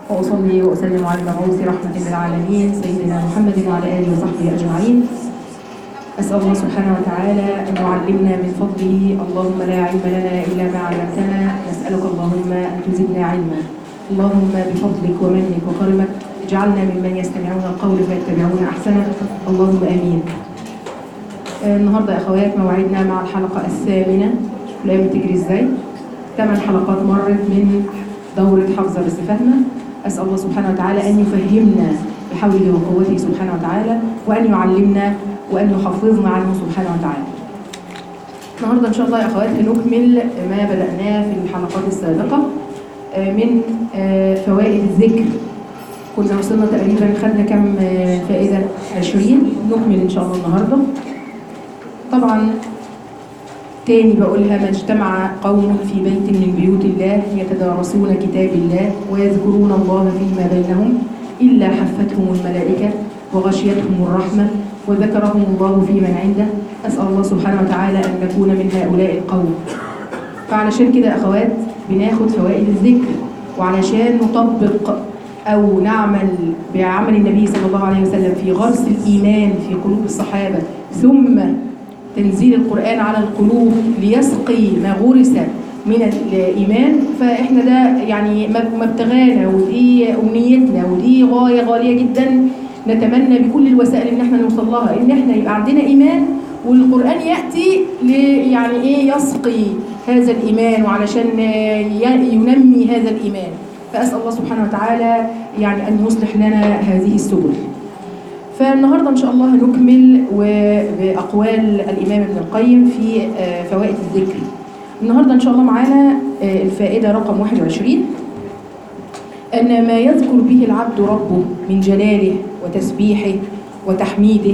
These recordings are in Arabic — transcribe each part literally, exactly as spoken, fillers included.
وأصلي وأسلم على المبعوث رحمة للعالمين سيدنا محمد وعلى آله وصحبه أجمعين. أسأل الله سبحانه وتعالى أن يعلمنا من فضله. اللهم لا علم لنا إلا ما علمتنا، نسألك اللهم أن تزدنا علما. اللهم بفضلك ومنك وكرمك اجعلنا ممن يستمعون القول فيتبعون أحسنه، اللهم آمين. النهارده يا أخوات موعدنا مع الحلقة الثامنة. الأيام بتجري إزاي؟ ثمان حلقات مرت من دورة حفظة بس فاهمة. أسأل الله سبحانه وتعالى أن يفهمنا بحوله وقوته سبحانه وتعالى، وأن يعلمنا وأن يحفظنا عنه سبحانه وتعالى. النهارده إن شاء الله يا أخوات نكمل ما بدأناه في الحلقات السابقة من فوائد الذكر. كنا وصلنا تقريبا خدنا كم فائدة؟ عشرين. نكمل إن شاء الله النهارده. طبعا تاني بقولها: ما اجتمع قوم في بيت من بيوت الله يتدارسون كتاب الله ويذكرون الله فيما بينهم إلا حفتهم الملائكة وغشيتهم الرحمة وذكرهم الله في من عنده. أسأل الله سبحانه وتعالى أن نكون من هؤلاء القوم. فعلشان كده أخوات بناخد فوائد الذكر، وعلشان نطبق أو نعمل بعمل النبي صلى الله عليه وسلم في غرس الإيمان في قلوب الصحابة، ثم تنزيل القرآن على القلوب ليسقي ما غرس من الإيمان. فإحنا ده يعني مبتغانا، ودي أمنيتنا، ودي غاية غالية جدا نتمنى بكل الوسائل إن احنا نوصل لها، إن احنا يبقى عندنا إيمان والقرآن يأتي يعني إيه يسقي هذا الإيمان، وعلشان ينمي هذا الإيمان. فأسأل الله سبحانه وتعالى يعني أن يصلح لنا هذه السبل. فالنهاردة إن شاء الله هنكمل بأقوال الإمام ابن القيم في فوائد الذكر. النهاردة إن شاء الله معانا الفائدة رقم واحد وعشرين: أن ما يذكر به العبد ربه من جلاله وتسبيحه وتحميده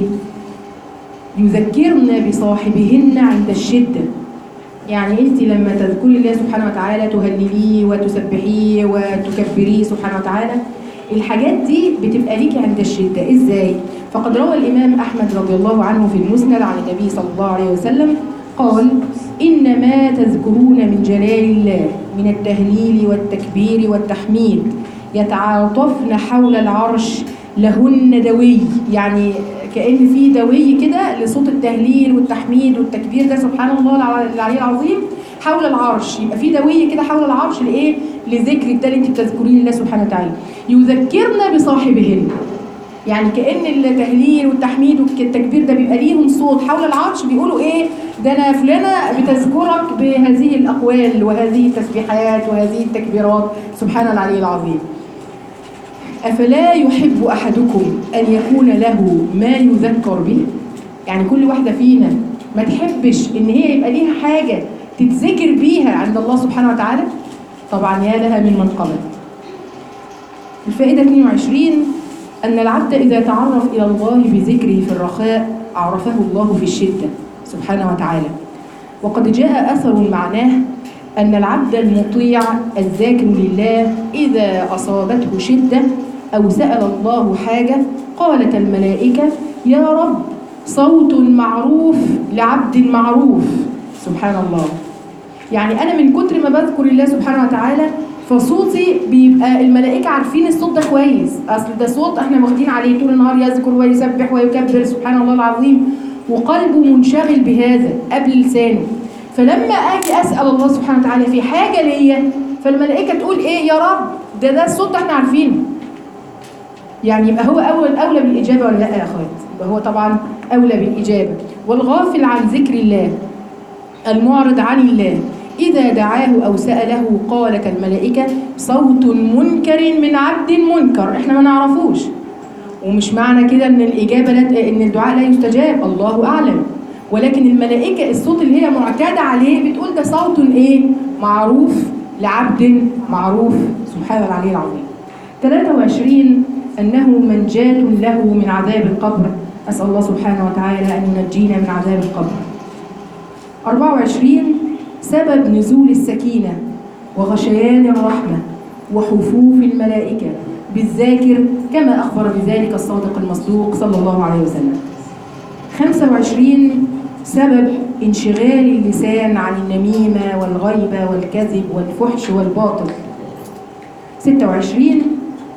يذكرن بصاحبهن عند الشدة. يعني أنت لما تذكري الله سبحانه وتعالى تهلليه وتسبحيه وتكبريه سبحانه وتعالى، الحاجات دي بتبقى ليكي عند الشدة. إزاي؟ فقد روى الإمام أحمد رضي الله عنه في المسند عن النبي صلى الله عليه وسلم قال: إنما تذكرون من جلال الله من التهليل والتكبير والتحميد يتعاطفن حول العرش لهن دوي. يعني كأن في دوي كده لصوت التهليل والتحميد والتكبير ده سبحان الله العلي العظيم حول العرش. يبقى في دوي كده حول العرش لإيه؟ لذكر ده اللي انت بتذكرين الله سبحانه وتعالى. يذكرنا بصاحبهن، يعني كأن التهليل والتحميد والتكبير ده بيبقى ليهم صوت حول العرش، بيقولوا ايه؟ ده انا فلانة بتذكرك بهذه الأقوال وهذه التسبيحات وهذه التكبيرات سبحان العلي العظيم. أفلا يحب أحدكم أن يكون له ما يذكر به؟ يعني كل واحدة فينا ما تحبش إن هي يبقى ليها حاجة تتذكر بيها عند الله سبحانه وتعالى؟ طبعا يا لها من منقبة. الفائدة اثنين وعشرين: أن العبد إذا تعرف إلى الله بذكره في الرخاء عرفه الله في الشدة سبحانه وتعالى. وقد جاء أثر معناه أن العبد المطيع الذاكر لله إذا أصابته شدة أو سأل الله حاجة قالت الملائكة: يا رب صوت معروف لعبد معروف. سبحان الله. يعني أنا من كتر ما بذكر الله سبحانه وتعالى فصوتي بيبقى الملائكة عارفين الصوت ده كويس، أصل ده صوت احنا واخدين عليه طول النهار يذكر ويسبح ويكبر سبحان الله العظيم، وقلبه منشغل بهذا قبل لسانه. فلما أجي أسأل الله سبحانه وتعالى في حاجة ليا فالملائكة تقول إيه؟ يا رب ده ده الصوت ده احنا عارفينه. يعني يبقى هو أول أولى بالإجابة ولا لا يا أخوات؟ يبقى هو طبعا أولى بالإجابة. والغافل عن ذكر الله المعرض عن الله إذا دعاه أو سأله قالت الملائكة: صوت منكر من عبد منكر. إحنا ما نعرفوش، ومش معنى كده إن الإجابة لا إن الدعاء لا يستجاب، الله أعلم. ولكن الملائكة الصوت اللي هي معتادة عليه بتقول ده صوت إيه؟ معروف لعبد معروف سبحان العلي العظيم. ثلاثة وعشرين: أنه منجاة له من عذاب القبر. أسأل الله سبحانه وتعالى أن ينجينا من عذاب القبر. أربعة وعشرين: سبب نزول السكينة وغشيان الرحمة وحفوف الملائكة بالذاكر كما أخبر بذلك الصادق المصدوق صلى الله عليه وسلم. خمسة وعشرين: سبب انشغال اللسان عن النميمة والغيبة والكذب والفحش والباطل. ستة وعشرين: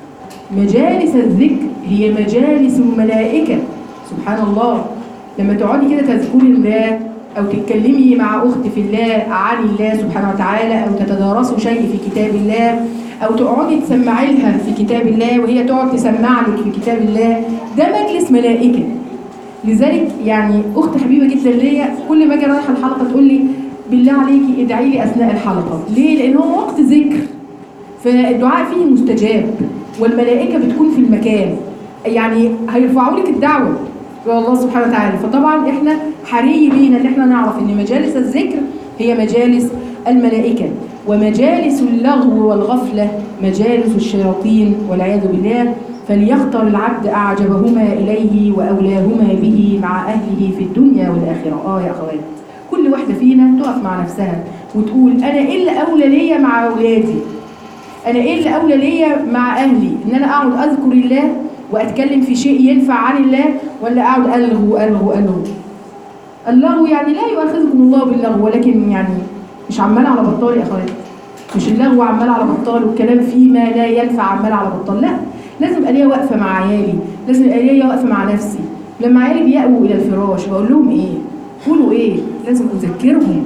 مجالس الذكر هي مجالس الملائكة. سبحان الله، لما تقعدي كده تذكري الله أو تتكلمي مع أخت في الله عن الله سبحانه وتعالى، أو تتدارسوا شيء في كتاب الله، أو تقعدي تسمعي لها في كتاب الله وهي تقعد تسمع لك في كتاب الله، ده مجلس ملائكة. لذلك يعني أخت حبيبة جدا ليا كل ما أجي رايحة الحلقة تقول لي بالله عليكي ادعي لي أثناء الحلقة. ليه؟ لأن هو وقت ذكر، فالدعاء فيه مستجاب والملائكة بتكون في المكان، يعني هيرفعوا لك الدعوة الله سبحانه وتعالى. فطبعا احنا حري بينا ان احنا نعرف ان مجالس الذكر هي مجالس الملائكة، ومجالس اللغو والغفلة مجالس الشياطين والعياذ بالله. فليختر العبد أعجبهما إليه وأولاهما به مع أهله في الدنيا والآخرة. آه يا أخوات، كل واحدة فينا تقف مع نفسها وتقول أنا إيه اللي أولى ليا مع أولادي، أنا إيه اللي أولى ليا مع أهلي، إن أنا أقعد أذكر الله وأتكلم في شيء ينفع عن الله، ولا أقعد ألغو ألغو ألغو. اللغو يعني لا يؤاخذكم الله باللغو، ولكن يعني مش عمال على بطال يا أخوات، مش اللغو عمال على بطال والكلام فيما لا ينفع عمال على بطال، لا، لازم يبقى ليا واقفة مع عيالي، لازم يبقى ليا واقفة مع نفسي. لما عيالي بيأووا إلى الفراش بقول لهم إيه؟ قولوا إيه؟ لازم أذكرهم،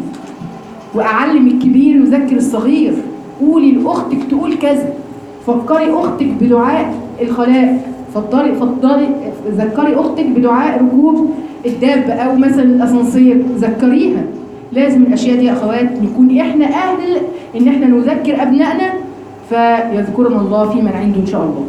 وأعلم الكبير يذكر الصغير. قولي لأختك تقول كذا، فكري أختك بدعاء الخلاء، فضلي فضلي ذكري أختك بدعاء ركوب الدابة أو مثلا الأسانسير، ذكريها. لازم الأشياء دي يا أخوات نكون إحنا أهل إن إحنا نذكر أبنائنا فيذكرنا الله في من عنده إن شاء الله.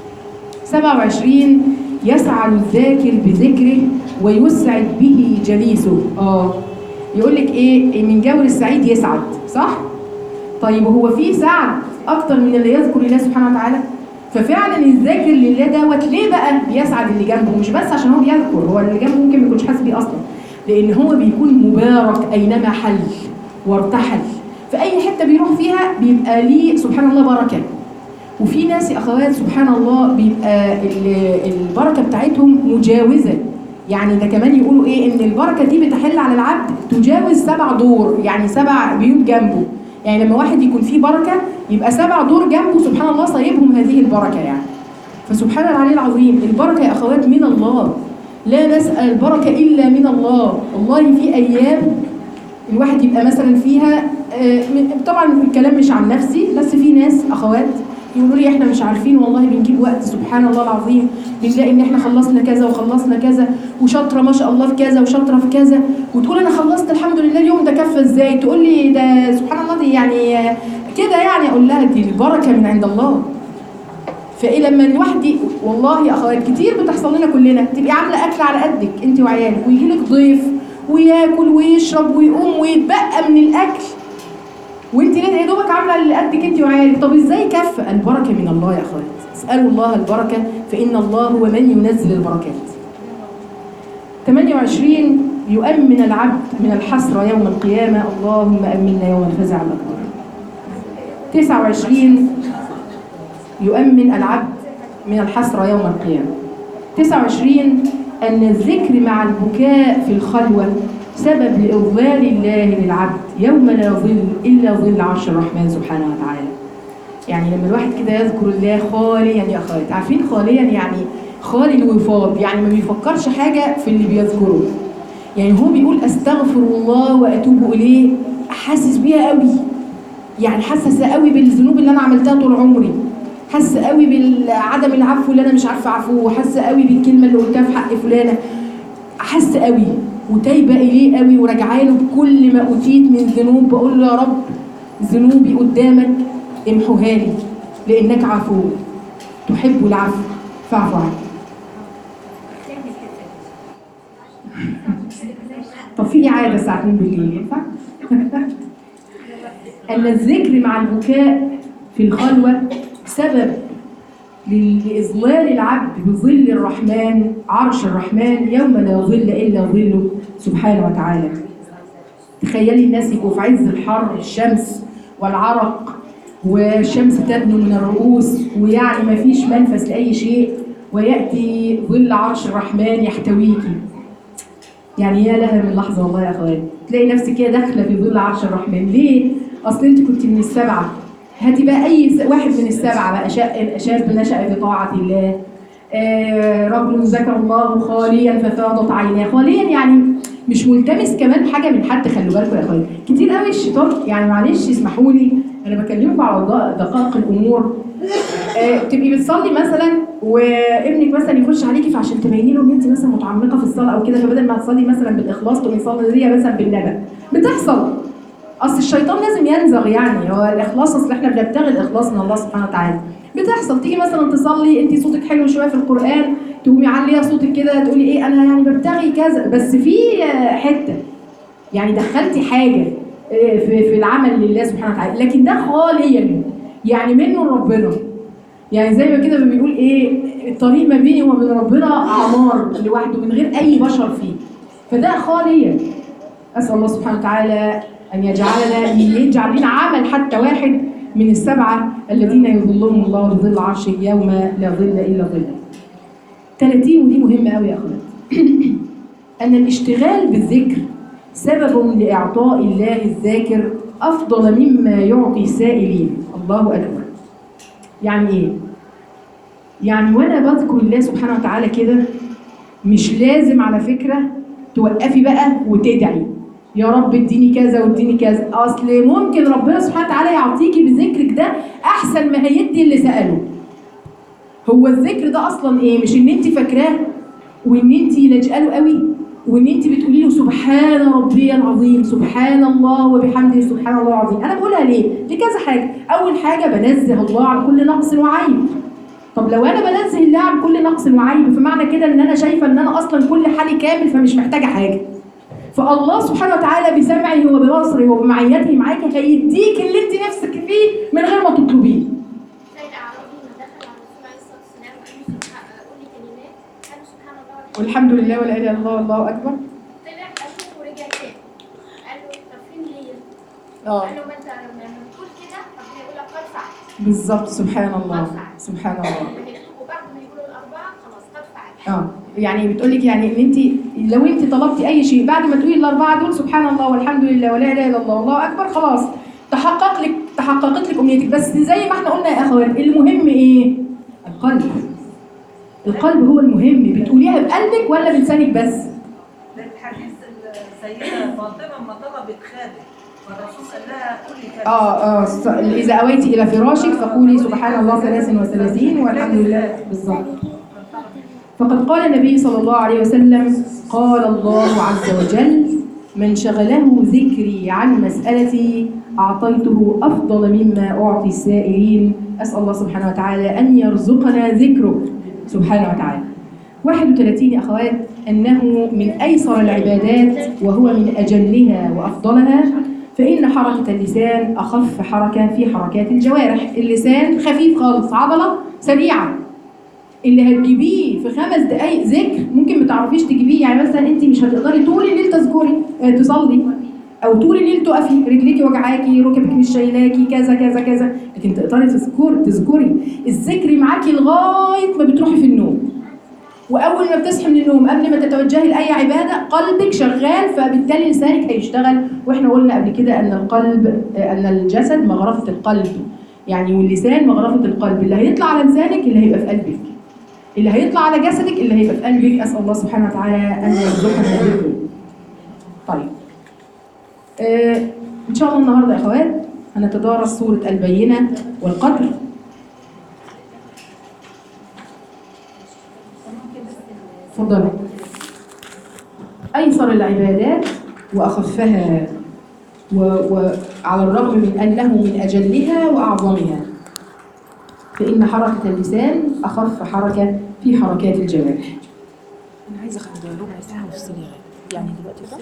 سبعة وعشرين يسعد الذاكر بذكره ويسعد به جليسه. آه يقول لك إيه؟ من جور السعيد يسعد، صح؟ طيب هو في سعد أكتر من اللي يذكر الله سبحانه وتعالى؟ ففعلا الذاكر لله دوت ليه بقى بيسعد اللي جنبه؟ مش بس عشان هو بيذكر، هو اللي جنبه ممكن ما يكونش حاسس بيه أصلا، لأن هو بيكون مبارك أينما حل وارتحل، في أي حتة بيروح فيها بيبقى ليه سبحان الله بركة. وفي ناس يا أخوات سبحان الله بيبقى البركة بتاعتهم مجاوزة، يعني ده كمان يقولوا إيه؟ إن البركة دي بتحل على العبد تجاوز سبع دور، يعني سبع بيوت جنبه. يعني لما واحد يكون فيه بركة يبقى سبع دور جنبه سبحان الله صايبهم هذه البركة يعني. فسبحان العلي العظيم، البركة يا أخوات من الله، لا نسأل البركة إلا من الله. والله في أيام الواحد يبقى مثلا فيها، طبعا الكلام مش عن نفسي، بس في ناس أخوات يقولوا لي احنا مش عارفين والله بنجيب وقت سبحان الله العظيم بنلاقي ان احنا خلصنا كذا وخلصنا كذا وشاطره ما شاء الله في كذا وشاطره في كذا، وتقول انا خلصت الحمد لله اليوم ده كفى ازاي؟ تقول لي ده سبحان الله دي يعني كده يعني. اقول لها دي البركه من عند الله. فايه لما الواحد والله يا اخوات كتير بتحصل لنا كلنا، تبقي عامله اكل على قدك انت وعيالك ويجي لك ضيف وياكل ويشرب ويقوم ويتبقى من الاكل وانت يا دوبك عامله اللي قدك انت وعيالك. طب ازاي كفى؟ البركه من الله يا اخوات، اسالوا الله البركه فان الله هو من ينزل البركات. ثمانية وعشرين يؤمن العبد من الحسره يوم القيامه، اللهم امنا يوم الفزع الاكبر. تسعة وعشرين يؤمن العبد من الحسره يوم القيامه. تسعة وعشرين ان الذكر مع البكاء في الخلوه سبب لإضلال الله للعبد يوم لا ظل إلا ظل عرش الرحمن سبحانه وتعالى. يعني لما الواحد كده يذكر الله خاليا يا أخوات، عارفين خاليا يعني خالي الوفاض، يعني ما بيفكرش حاجة في اللي بيذكره. يعني هو بيقول أستغفر الله وأتوب إليه، حاسس بيها قوي، يعني حاسس قوي بالذنوب اللي أنا عملتها طول عمري، حاسس قوي بالعدم العفو اللي أنا مش عارفة أعفوه، حاسس قوي بالكلمة اللي قلتها في حق فلانة، حاسس قوي وتايبه اليه قوي وراجعه له بكل ما اوتيت من ذنوب، بقول له يا رب ذنوبي قدامك امحوها لي لانك عفو تحب العفو فاعف عني. طب في اعاده الساعه اتنين بالليل ينفع؟ ان الذكر مع البكاء في الخلوه سبب لإظلال العبد بظل الرحمن عرش الرحمن يوم لا ظل إلا ظله سبحانه وتعالى. تخيلي الناس يبقوا في عز الحر، الشمس والعرق والشمس تدنو من الرؤوس ويعني ما فيش منفس لأي شيء، ويأتي ظل عرش الرحمن يحتويكي. يعني يا لها من لحظة والله يا أخوان تلاقي نفسك كده داخلة في ظل عرش الرحمن. ليه؟ أصل أنت كنت من السبعة هاتي بقى اي س- واحد من السبعه بقى، شا- شاب نشأ بطاعه الله، آه، رجل ذكر الله خاليا ففاضت عيناه. خاليا يعني مش ملتمس كمان حاجه من حد. خلوا بالكم يا اخويا، كتير قوي الشيطان، يعني معلش اسمحوا لي انا بكلمكم على دق- دقائق الامور. آه، تبقي بتصلي مثلا وابنك مثلا يخش عليكي، فعشان تبيني له ان انت مثلا متعمقه في الصلاه او كده، فبدل ما تصلي مثلا بالاخلاص تقومي تصلي زي مثلا بالنبأ. بتحصل. اصل الشيطان لازم ينزغ، يعني هو الاخلاص، اصل احنا بنبتغي الاخلاص من الله سبحانه وتعالى. بتحصل تيجي مثلا تصلي انت صوتك حلو شويه في القران، تقومي عاليه صوتك كده تقولي ايه انا يعني ببتغي كذا، بس في آه، حته يعني دخلتي حاجه آه، في في العمل لله سبحانه وتعالى، لكن ده خاليا يعني منه ربنا. يعني زي ما كده بيقول ايه، الطريق ما بيني وما بين ربنا اعمار لوحده من غير اي بشر فيه، فده خاليا. اسال الله سبحانه وتعالى ان يجعلنا يجعل لنا عمل حتى واحد من السبعه الذين يظلهم الله بظل عرشه يوم لا ظل الا ظله. ثلاثين، ودي مهمه قوي يا اخوات. ان الاشتغال بالذكر سبب لاعطاء الله الذاكر افضل مما يعطي السائلين. الله اكبر. يعني ايه؟ يعني وانا بذكر الله سبحانه وتعالى كده، مش لازم على فكره توقفي بقى وتدعي يا رب اديني كذا واديني كذا، اصل ممكن ربنا سبحانه وتعالى يعطيكي بذكرك ده احسن ما هيدي اللي ساله. هو الذكر ده اصلا ايه؟ مش ان انت فاكراه وان انت لاجئه له قوي وان انت بتقولي له سبحان ربي العظيم، سبحان الله وبحمده، سبحان الله العظيم. انا بقولها ليه؟ لكذا حاجه. اول حاجه بنزه الله عن كل نقص وعيب. طب لو انا بنزه الله عن كل نقص وعيب، فمعنى كده ان انا شايفه ان انا اصلا كل حالي كامل، فمش محتاجه حاجه. فالله سبحانه وتعالى بسمعه وببصره وبمعيته معاك هيديك اللي انت نفسك فيه من غير ما تطلبيه. والحمد لله ولا اله الا الله والله اكبر. طلع قال له ورجع تاني قال له طب فين ليا؟ اه قال له ما انت لما تقول كده ربنا يقول لك قد فعلت. بالظبط. سبحان الله سبحان الله. وبعد ما يقولوا الاربعه خلاص قد فعلت. اه يعني بتقول لك يعني ان انت لو انت طلبتي اي شيء بعد ما تقولي الاربعه دول سبحان الله والحمد لله ولا اله الا الله والله اكبر، خلاص تحقق لك تحققت لك امنيتك. بس زي ما احنا قلنا يا اخوات، المهم ايه؟ القلب. القلب هو المهم. بتقوليها بقلبك ولا بلسانك بس؟ الحديث السيدة فاطمة لما طلبت خادم فالرسول قال لها قولي كذا. اه اه اذا اويت الى فراشك فقولي سبحان الله ثلاث وثلاثين والحمد لله. بالظبط. فقد قال النبي صلى الله عليه وسلم: قال الله عز وجل: من شغله ذكري عن مسألتي أعطيته أفضل مما أعطي السائلين. أسأل الله سبحانه وتعالى أن يرزقنا ذكره سبحانه وتعالى. واحد وثلاثين يا أخوات، أنه من أيسر العبادات وهو من أجلها وأفضلها، فإن حركة اللسان أخف حركة في حركات الجوارح. اللسان خفيف خالص، عضلة سريعة. اللي هتجيبيه في خمس دقايق ذكر ممكن ما تعرفيش تجيبيه. يعني مثلا انت مش هتقدري طول الليل تذكري اه تصلي، او طول الليل تقفي رجليكي وجعاكي ركبك مش شايلاكي كذا كذا كذا، لكن تقدري تذكري تذكري الذكر معاكي لغايه ما بتروحي في النوم. واول ما بتصحي من النوم قبل ما تتوجهي لاي عباده قلبك شغال، فبالتالي لسانك هيشتغل. واحنا قلنا قبل كده ان القلب ان الجسد مغرفه القلب، يعني واللسان مغرفه القلب. اللي هيطلع على لسانك اللي هيبقى في قلبك، اللي هيطلع على جسدك اللي هيبقى في قلبك. اسال الله سبحانه وتعالى ان يرزقنا ذكره. طيب آه ان شاء الله النهارده يا اخوات هنتدارس سوره البينه والقدر. اتفضلوا. ايسر العبادات واخفها، وعلى الرغم من انه من اجلها واعظمها، فإن حركة اللسان أخف حركة في حركات الجوارح. أنا عايزة أخد ربع ساعة وأفصل يعني دلوقتي.